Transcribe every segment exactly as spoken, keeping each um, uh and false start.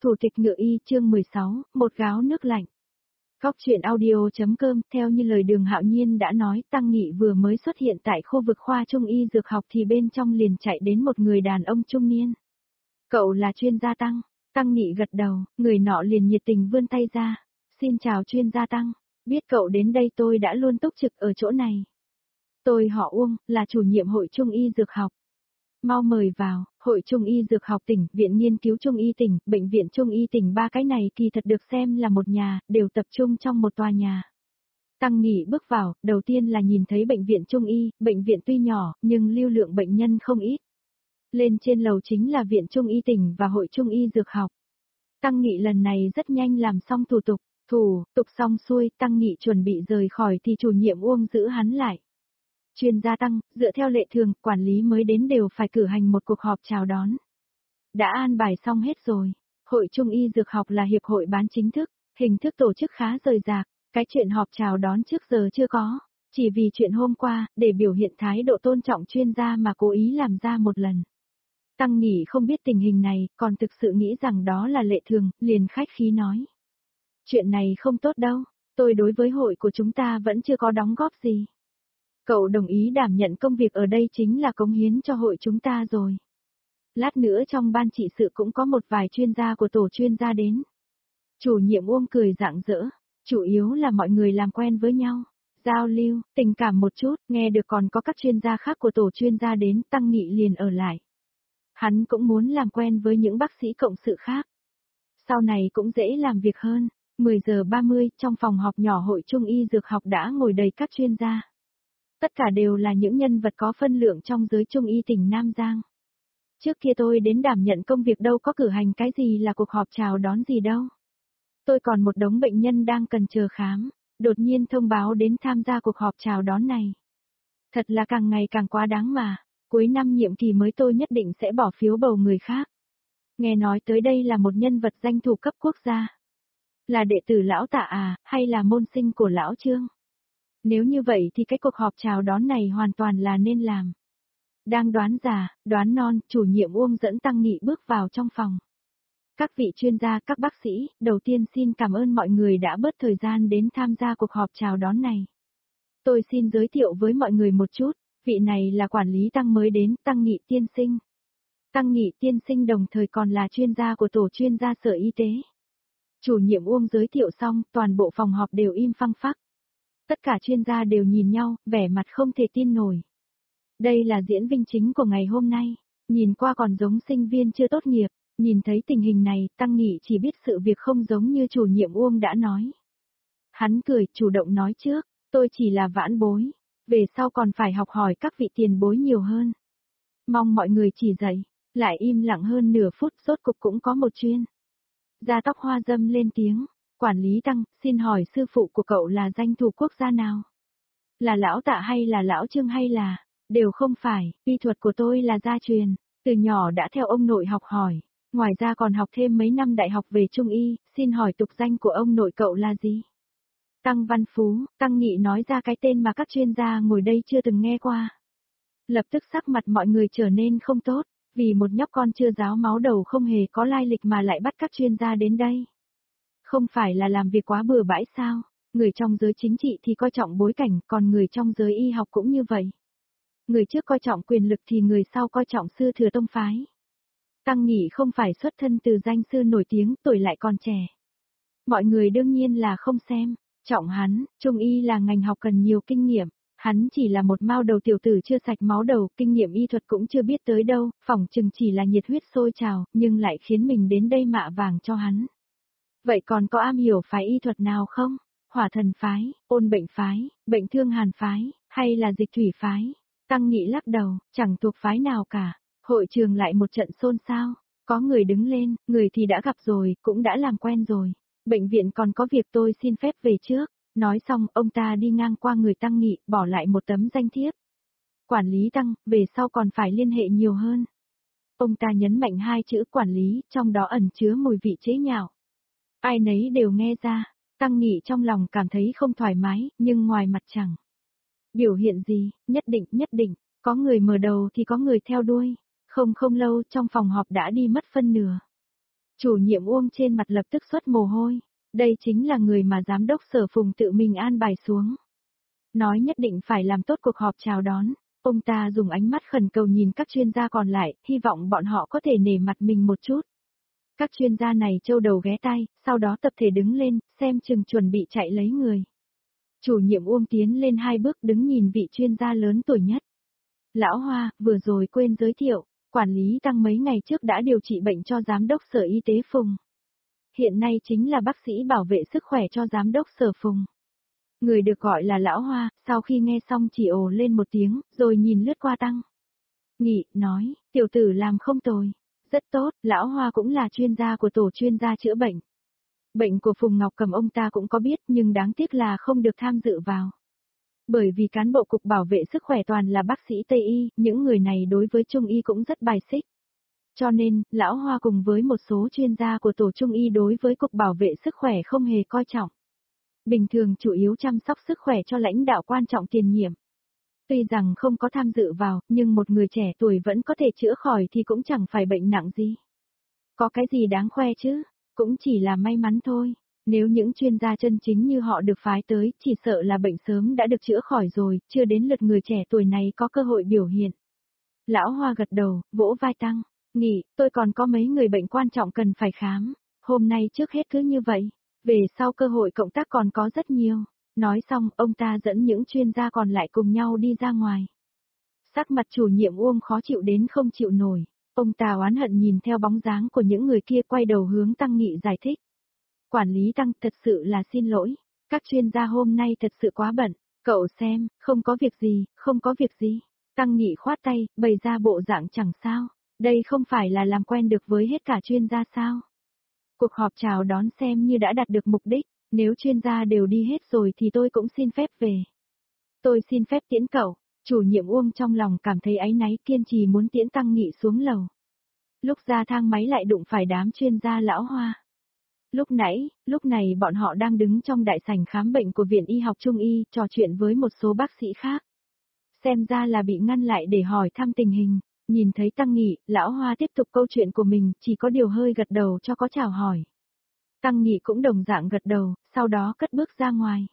Thủ tịch ngựa y chương mười sáu, một gáo nước lạnh. Góc truyện audio.com theo như lời Đường Hạo Nhiên đã nói, Tăng Nghị vừa mới xuất hiện tại khu vực khoa trung y dược học thì bên trong liền chạy đến một người đàn ông trung niên. Cậu là chuyên gia Tăng. Tăng Nghị gật đầu, người nọ liền nhiệt tình vươn tay ra. Xin chào chuyên gia Tăng, biết cậu đến đây tôi đã luôn túc trực ở chỗ này. Tôi họ Uông, là chủ nhiệm hội trung y dược học. Mau mời vào, Hội Trung y Dược học tỉnh, Viện Nghiên cứu Trung y tỉnh, Bệnh viện Trung y tỉnh, ba cái này kỳ thật được xem là một nhà, đều tập trung trong một tòa nhà. Tăng Nghị bước vào, đầu tiên là nhìn thấy Bệnh viện Trung y, bệnh viện tuy nhỏ, nhưng lưu lượng bệnh nhân không ít. Lên trên lầu chính là Viện Trung y tỉnh và Hội Trung y Dược học. Tăng Nghị lần này rất nhanh làm xong thủ tục, thủ tục xong xuôi, Tăng Nghị chuẩn bị rời khỏi thì chủ nhiệm Uông giữ hắn lại. Chuyên gia Tăng, dựa theo lệ thường, quản lý mới đến đều phải cử hành một cuộc họp chào đón. Đã an bài xong hết rồi. Hội Trung y Dược học là hiệp hội bán chính thức, hình thức tổ chức khá rời rạc, cái chuyện họp chào đón trước giờ chưa có, chỉ vì chuyện hôm qua, để biểu hiện thái độ tôn trọng chuyên gia mà cố ý làm ra một lần. Tăng Nghị không biết tình hình này, còn thực sự nghĩ rằng đó là lệ thường, liền khách khí nói. Chuyện này không tốt đâu, tôi đối với hội của chúng ta vẫn chưa có đóng góp gì. Cậu đồng ý đảm nhận công việc ở đây chính là cống hiến cho hội chúng ta rồi. Lát nữa trong ban trị sự cũng có một vài chuyên gia của tổ chuyên gia đến. Chủ nhiệm Uông cười rạng rỡ, chủ yếu là mọi người làm quen với nhau, giao lưu, tình cảm một chút, nghe được còn có các chuyên gia khác của tổ chuyên gia đến, Tăng Nghị liền ở lại. Hắn cũng muốn làm quen với những bác sĩ cộng sự khác. Sau này cũng dễ làm việc hơn. mười giờ ba mươi, trong phòng họp nhỏ Hội Trung y Dược học đã ngồi đầy các chuyên gia. Tất cả đều là những nhân vật có phân lượng trong giới Trung y tỉnh Nam Giang. Trước kia tôi đến đảm nhận công việc đâu có cử hành cái gì là cuộc họp chào đón gì đâu. Tôi còn một đống bệnh nhân đang cần chờ khám, đột nhiên thông báo đến tham gia cuộc họp chào đón này. Thật là càng ngày càng quá đáng mà, cuối năm nhiệm kỳ mới tôi nhất định sẽ bỏ phiếu bầu người khác. Nghe nói tới đây là một nhân vật danh thủ cấp quốc gia. Là đệ tử lão Tạ à, hay là môn sinh của lão Trương? Nếu như vậy thì cái cuộc họp chào đón này hoàn toàn là nên làm. Đang đoán già, đoán non, chủ nhiệm Uông dẫn Tăng Nghị bước vào trong phòng. Các vị chuyên gia, các bác sĩ, đầu tiên xin cảm ơn mọi người đã bớt thời gian đến tham gia cuộc họp chào đón này. Tôi xin giới thiệu với mọi người một chút, vị này là quản lý Tăng mới đến, Tăng Nghị tiên sinh. Tăng Nghị tiên sinh đồng thời còn là chuyên gia của tổ chuyên gia Sở Y tế. Chủ nhiệm Uông giới thiệu xong, toàn bộ phòng họp đều im phăng phắc. Tất cả chuyên gia đều nhìn nhau, vẻ mặt không thể tin nổi. Đây là diễn viên chính của ngày hôm nay, nhìn qua còn giống sinh viên chưa tốt nghiệp, nhìn thấy tình hình này, Tăng Nghị chỉ biết sự việc không giống như chủ nhiệm Uông đã nói. Hắn cười, chủ động nói trước, tôi chỉ là vãn bối, về sau còn phải học hỏi các vị tiền bối nhiều hơn. Mong mọi người chỉ dạy, lại im lặng hơn nửa phút, rốt cục cũng có một chuyên gia tóc hoa dâm lên tiếng. Quản lý Tăng, xin hỏi sư phụ của cậu là danh thủ quốc gia nào? Là lão Tạ hay là lão Trương hay là... Đều không phải, y thuật của tôi là gia truyền, từ nhỏ đã theo ông nội học hỏi, ngoài ra còn học thêm mấy năm đại học về Trung y, xin hỏi tục danh của ông nội cậu là gì? Tăng Văn Phú, Tăng Nghị nói ra cái tên mà các chuyên gia ngồi đây chưa từng nghe qua. Lập tức sắc mặt mọi người trở nên không tốt, vì một nhóc con chưa ráo máu đầu không hề có lai lịch mà lại bắt các chuyên gia đến đây. Không phải là làm việc quá bừa bãi sao? Người trong giới chính trị thì coi trọng bối cảnh, còn người trong giới y học cũng như vậy. Người trước coi trọng quyền lực thì người sau coi trọng sư thừa tông phái. Tăng Nghị không phải xuất thân từ danh sư nổi tiếng, tuổi lại còn trẻ. Mọi người đương nhiên là không xem, trọng hắn, Trung y là ngành học cần nhiều kinh nghiệm, hắn chỉ là một mao đầu tiểu tử chưa sạch máu đầu, kinh nghiệm y thuật cũng chưa biết tới đâu, phỏng chừng chỉ là nhiệt huyết sôi trào, nhưng lại khiến mình đến đây mạ vàng cho hắn. Vậy còn có am hiểu phái y thuật nào không? Hỏa thần phái, ôn bệnh phái, bệnh thương hàn phái, hay là dịch thủy phái? Tăng Nghị lắc đầu, chẳng thuộc phái nào cả. Hội trường lại một trận xôn xao. Có người đứng lên, người thì đã gặp rồi, cũng đã làm quen rồi. Bệnh viện còn có việc tôi xin phép về trước. Nói xong, ông ta đi ngang qua người Tăng Nghị, bỏ lại một tấm danh thiếp. Quản lý Tăng, về sau còn phải liên hệ nhiều hơn. Ông ta nhấn mạnh hai chữ quản lý, trong đó ẩn chứa mùi vị chế nhạo. Ai nấy đều nghe ra. Tăng Nghị trong lòng cảm thấy không thoải mái, nhưng ngoài mặt chẳng biểu hiện gì, nhất định, nhất định, có người mở đầu thì có người theo đuôi. Không không lâu trong phòng họp đã đi mất phân nửa. Chủ nhiệm Uông trên mặt lập tức xuất mồ hôi. Đây chính là người mà giám đốc Sở Phùng tự mình an bài xuống. Nói nhất định phải làm tốt cuộc họp chào đón. Ông ta dùng ánh mắt khẩn cầu nhìn các chuyên gia còn lại, hy vọng bọn họ có thể nể mặt mình một chút. Các chuyên gia này trâu đầu ghé tai, sau đó tập thể đứng lên, xem chừng chuẩn bị chạy lấy người. Chủ nhiệm Uông tiến lên hai bước đứng nhìn vị chuyên gia lớn tuổi nhất. Lão Hoa, vừa rồi quên giới thiệu, quản lý Tăng mấy ngày trước đã điều trị bệnh cho giám đốc Sở Y tế Phùng. Hiện nay chính là bác sĩ bảo vệ sức khỏe cho giám đốc Sở Phùng. Người được gọi là Lão Hoa, sau khi nghe xong chỉ ồ lên một tiếng, rồi nhìn lướt qua Tăng Nghị, nói, tiểu tử làm không tồi. Rất tốt, Lão Hoa cũng là chuyên gia của tổ chuyên gia chữa bệnh. Bệnh của Phùng Ngọc Cầm ông ta cũng có biết nhưng đáng tiếc là không được tham dự vào. Bởi vì cán bộ cục bảo vệ sức khỏe toàn là bác sĩ Tây Y, những người này đối với Trung Y cũng rất bài xích. Cho nên, Lão Hoa cùng với một số chuyên gia của tổ Trung Y đối với cục bảo vệ sức khỏe không hề coi trọng. Bình thường chủ yếu chăm sóc sức khỏe cho lãnh đạo quan trọng tiền nhiệm. Tuy rằng không có tham dự vào, nhưng một người trẻ tuổi vẫn có thể chữa khỏi thì cũng chẳng phải bệnh nặng gì. Có cái gì đáng khoe chứ, cũng chỉ là may mắn thôi. Nếu những chuyên gia chân chính như họ được phái tới, chỉ sợ là bệnh sớm đã được chữa khỏi rồi, chưa đến lượt người trẻ tuổi này có cơ hội biểu hiện. Lão Hoa gật đầu, vỗ vai Tăng Nghị, tôi còn có mấy người bệnh quan trọng cần phải khám. Hôm nay trước hết cứ như vậy, về sau cơ hội cộng tác còn có rất nhiều. Nói xong, ông ta dẫn những chuyên gia còn lại cùng nhau đi ra ngoài. Sắc mặt chủ nhiệm Uông khó chịu đến không chịu nổi. Ông ta oán hận nhìn theo bóng dáng của những người kia quay đầu hướng Tăng Nghị giải thích. Quản lý Tăng, thật sự là xin lỗi. Các chuyên gia hôm nay thật sự quá bận. Cậu xem, không có việc gì, không có việc gì. Tăng Nghị khoát tay, bày ra bộ dạng chẳng sao. Đây không phải là làm quen được với hết cả chuyên gia sao. Cuộc họp chào đón xem như đã đạt được mục đích. Nếu chuyên gia đều đi hết rồi thì tôi cũng xin phép về. Tôi xin phép tiễn cậu. Chủ nhiệm Uông trong lòng cảm thấy áy náy kiên trì muốn tiễn Tăng Nghị xuống lầu. Lúc ra thang máy lại đụng phải đám chuyên gia Lão Hoa. Lúc nãy, lúc này bọn họ đang đứng trong đại sảnh khám bệnh của Viện Y học Trung Y, trò chuyện với một số bác sĩ khác. Xem ra là bị ngăn lại để hỏi thăm tình hình. Nhìn thấy Tăng Nghị, Lão Hoa tiếp tục câu chuyện của mình, chỉ có điều hơi gật đầu cho có chào hỏi. Tăng Nghị cũng đồng dạng gật đầu, sau đó cất bước ra ngoài.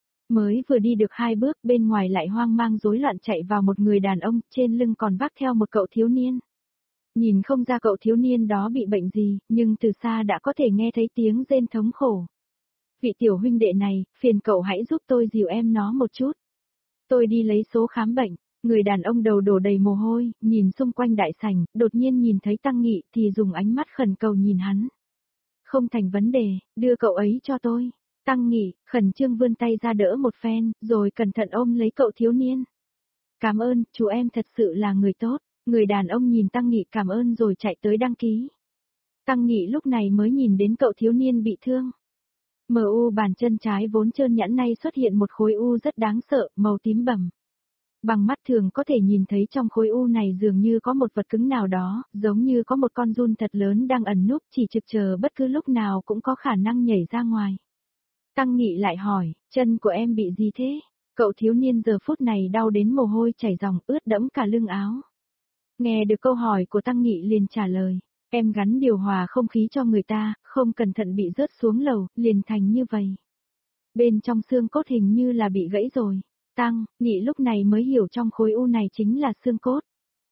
Mới vừa đi được hai bước, bên ngoài lại hoang mang rối loạn chạy vào một người đàn ông, trên lưng còn vác theo một cậu thiếu niên. Nhìn không ra cậu thiếu niên đó bị bệnh gì, nhưng từ xa đã có thể nghe thấy tiếng rên thống khổ. Vị tiểu huynh đệ này, phiền cậu hãy giúp tôi dìu em nó một chút. Tôi đi lấy số khám bệnh. Người đàn ông đầu đổ đầy mồ hôi, nhìn xung quanh đại sảnh, đột nhiên nhìn thấy Tăng Nghị thì dùng ánh mắt khẩn cầu nhìn hắn. Không thành vấn đề, đưa cậu ấy cho tôi. Tăng Nghị, khẩn trương vươn tay ra đỡ một phen, rồi cẩn thận ôm lấy cậu thiếu niên. Cảm ơn, chú em thật sự là người tốt. Người đàn ông nhìn Tăng Nghị cảm ơn rồi chạy tới đăng ký. Tăng Nghị lúc này mới nhìn đến cậu thiếu niên bị thương. Mờ u bàn chân trái vốn trơn nhẵn nay xuất hiện một khối u rất đáng sợ, màu tím bầm. Bằng mắt thường có thể nhìn thấy trong khối u này dường như có một vật cứng nào đó, giống như có một con giun thật lớn đang ẩn núp chỉ trực chờ bất cứ lúc nào cũng có khả năng nhảy ra ngoài. Tăng Nghị lại hỏi, chân của em bị gì thế? Cậu thiếu niên giờ phút này đau đến mồ hôi chảy ròng ướt đẫm cả lưng áo. Nghe được câu hỏi của Tăng Nghị liền trả lời, em gắn điều hòa không khí cho người ta, không cẩn thận bị rớt xuống lầu, liền thành như vậy. Bên trong xương cốt hình như là bị gãy rồi. Tăng Nghị lúc này mới hiểu trong khối u này chính là xương cốt.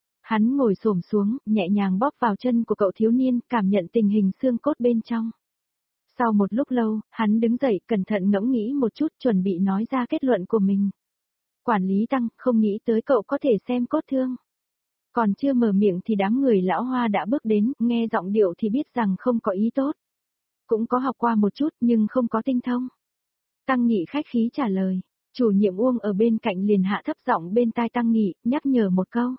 Hắn ngồi xổm xuống, nhẹ nhàng bóp vào chân của cậu thiếu niên, cảm nhận tình hình xương cốt bên trong. Sau một lúc lâu, hắn đứng dậy, cẩn thận ngẫm nghĩ một chút, chuẩn bị nói ra kết luận của mình. Quản lý Tăng, không nghĩ tới cậu có thể xem cốt thương. Còn chưa mở miệng thì đám người Lão Hoa đã bước đến, nghe giọng điệu thì biết rằng không có ý tốt. Cũng có học qua một chút nhưng không có tinh thông. Tăng Nghị khách khí trả lời. Chủ nhiệm Uông ở bên cạnh liền hạ thấp giọng bên tai Tăng Nghị, nhắc nhở một câu.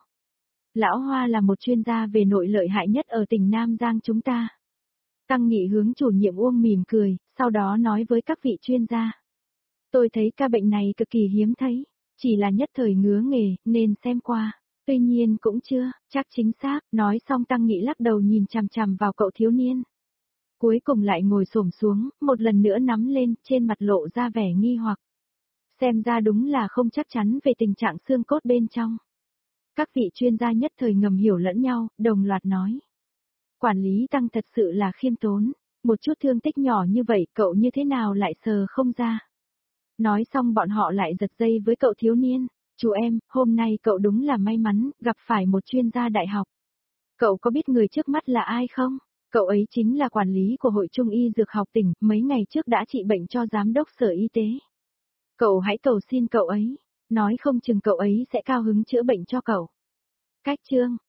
Lão Hoa là một chuyên gia về nội lợi hại nhất ở tỉnh Nam Giang chúng ta. Tăng Nghị hướng chủ nhiệm Uông mỉm cười, sau đó nói với các vị chuyên gia. Tôi thấy ca bệnh này cực kỳ hiếm thấy, chỉ là nhất thời ngứa nghề, nên xem qua. Tuy nhiên cũng chưa, chắc chính xác, nói xong Tăng Nghị lắc đầu nhìn chằm chằm vào cậu thiếu niên. Cuối cùng lại ngồi xổm xuống, một lần nữa nắm lên, trên mặt lộ ra vẻ nghi hoặc. Xem ra đúng là không chắc chắn về tình trạng xương cốt bên trong. Các vị chuyên gia nhất thời ngầm hiểu lẫn nhau, đồng loạt nói. Quản lý Tăng thật sự là khiêm tốn, một chút thương tích nhỏ như vậy cậu như thế nào lại sờ không ra. Nói xong bọn họ lại giật dây với cậu thiếu niên, chú em, hôm nay cậu đúng là may mắn, gặp phải một chuyên gia đại học. Cậu có biết người trước mắt là ai không? Cậu ấy chính là quản lý của Hội Trung y Dược học tỉnh, mấy ngày trước đã trị bệnh cho giám đốc sở y tế. Cậu hãy cầu xin cậu ấy, nói không chừng cậu ấy sẽ cao hứng chữa bệnh cho cậu. Cách chương